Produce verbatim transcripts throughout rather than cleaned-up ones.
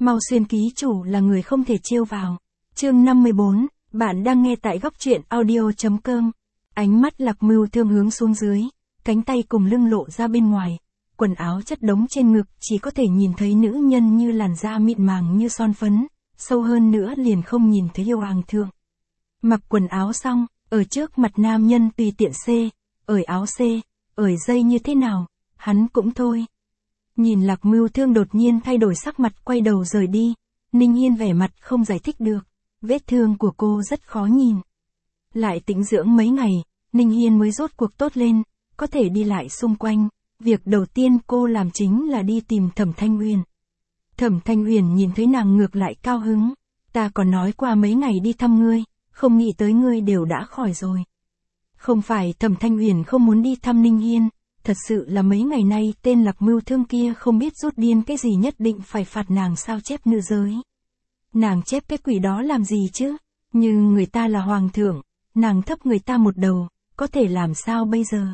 Mau Xuyên ký chủ là người không thể trêu vào. Chương năm mươi bốn, bạn đang nghe tại góc truyện audio.com. Ánh mắt Lạc Mưu Thương hướng xuống dưới, cánh tay cùng lưng lộ ra bên ngoài, quần áo chất đống trên ngực, chỉ có thể nhìn thấy nữ nhân như làn da mịn màng như son phấn, sâu hơn nữa liền không nhìn thấy yêu hoàng thượng. Mặc quần áo xong, ở trước mặt nam nhân tùy tiện xê, ởi áo xê, ởi dây như thế nào, hắn cũng thôi. Nhìn Lạc Mưu Thương đột nhiên thay đổi sắc mặt, quay đầu rời đi, Ninh Hiên vẻ mặt không giải thích được, vết thương của cô rất khó nhìn. Lại tĩnh dưỡng mấy ngày, Ninh Hiên mới rốt cuộc tốt lên, có thể đi lại xung quanh. Việc đầu tiên cô làm chính là đi tìm Thẩm Thanh Uyển. Thẩm Thanh Uyển nhìn thấy nàng ngược lại cao hứng, ta còn nói qua mấy ngày đi thăm ngươi, không nghĩ tới ngươi đều đã khỏi rồi. Không phải Thẩm Thanh Uyển không muốn đi thăm Ninh Hiên, thật sự là mấy ngày nay tên Lạc Mưu Thương kia không biết rút điên cái gì nhất định phải phạt nàng sao chép nữ giới. Nàng chép cái quỷ đó làm gì chứ, như người ta là hoàng thượng, nàng thấp người ta một đầu, có thể làm sao bây giờ?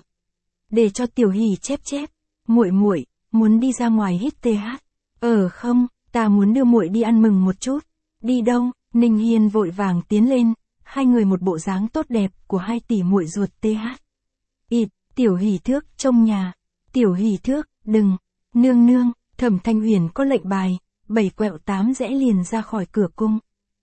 Để cho Tiểu Hỷ chép chép, muội muội muốn đi ra ngoài hít tê hát. Ờ không, ta muốn đưa muội đi ăn mừng một chút. Đi đâu? Ninh Hiên vội vàng tiến lên, hai người một bộ dáng tốt đẹp của hai tỷ muội ruột tê hát. Ịt, Tiểu Hỷ thước trong nhà. Tiểu Hỷ thước, đừng. Nương nương, Thẩm Thanh Uyển có lệnh bài, bảy quẹo tám rẽ liền ra khỏi cửa cung.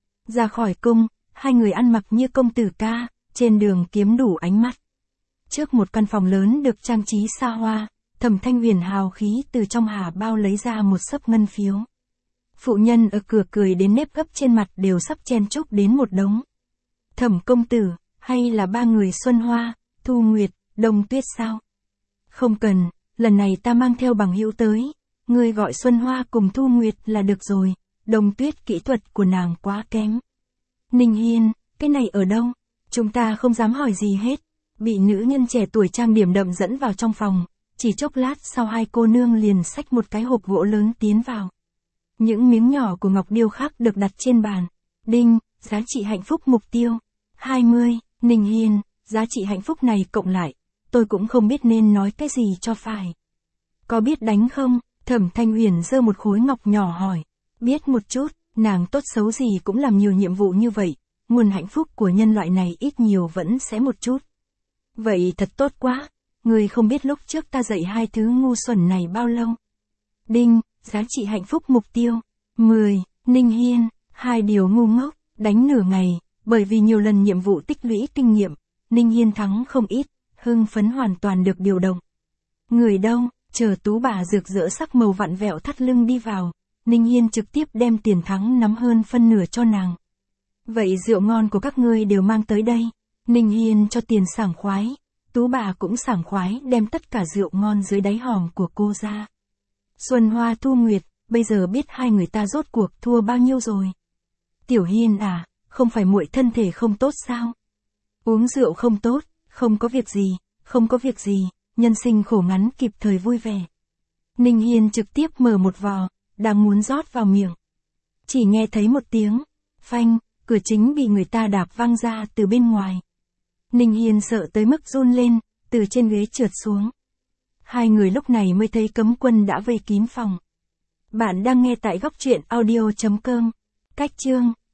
Ra khỏi cung, hai người ăn mặc như công tử ca, trên đường kiếm đủ ánh mắt. Trước một căn phòng lớn được trang trí xa hoa, Thẩm Thanh Uyển hào khí từ trong hà bao lấy ra một xấp ngân phiếu. Phụ nhân ở cửa cười đến nếp gấp trên mặt đều sắp chen chúc đến một đống. Thẩm công tử, hay là ba người Xuân Hoa, Thu Nguyệt, Đông Tuyết sao? Không cần, lần này ta mang theo bằng hữu tới, ngươi gọi Xuân Hoa cùng Thu Nguyệt là được rồi, Đông Tuyết kỹ thuật của nàng quá kém. Ninh Hiên, cái này ở đâu? Chúng ta không dám hỏi gì hết. Bị nữ nhân trẻ tuổi trang điểm đậm dẫn vào trong phòng, chỉ chốc lát sau hai cô nương liền xách một cái hộp gỗ lớn tiến vào. Những miếng nhỏ của ngọc điêu khắc được đặt trên bàn. Đinh, giá trị hạnh phúc mục tiêu. hai mươi, Ninh Hiên, giá trị hạnh phúc này cộng lại, tôi cũng không biết nên nói cái gì cho phải. Có biết đánh không? Thẩm Thanh Uyển giơ một khối ngọc nhỏ hỏi. Biết một chút, nàng tốt xấu gì cũng làm nhiều nhiệm vụ như vậy, nguồn hạnh phúc của nhân loại này ít nhiều vẫn sẽ một chút. Vậy thật tốt quá, người không biết lúc trước ta dạy hai thứ ngu xuẩn này bao lâu. Đinh, giá trị hạnh phúc mục tiêu. mười, Ninh Hiên, hai điều ngu ngốc, đánh nửa ngày, bởi vì nhiều lần nhiệm vụ tích lũy kinh nghiệm, Ninh Hiên thắng không ít, hưng phấn hoàn toàn được điều động. Người đâu, chờ tú bà rực rỡ sắc màu vặn vẹo thắt lưng đi vào, Ninh Hiên trực tiếp đem tiền thắng nắm hơn phân nửa cho nàng. Vậy rượu ngon của các ngươi đều mang tới đây. Ninh Hiên cho tiền sảng khoái, tú bà cũng sảng khoái đem tất cả rượu ngon dưới đáy hòm của cô ra. Xuân Hoa Thu Nguyệt, bây giờ biết hai người ta rốt cuộc thua bao nhiêu rồi. Tiểu Hiên à, không phải muội thân thể không tốt sao? Uống rượu không tốt, không có việc gì, không có việc gì, nhân sinh khổ ngắn kịp thời vui vẻ. Ninh Hiên trực tiếp mở một vò, đang muốn rót vào miệng. Chỉ nghe thấy một tiếng, phanh, cửa chính bị người ta đạp văng ra từ bên ngoài. Ninh Hiên sợ tới mức run lên, từ trên ghế trượt xuống. Hai người lúc này mới thấy cấm quân đã vây kín phòng. Bạn đang nghe tại góc truyện audio.com. Cách chương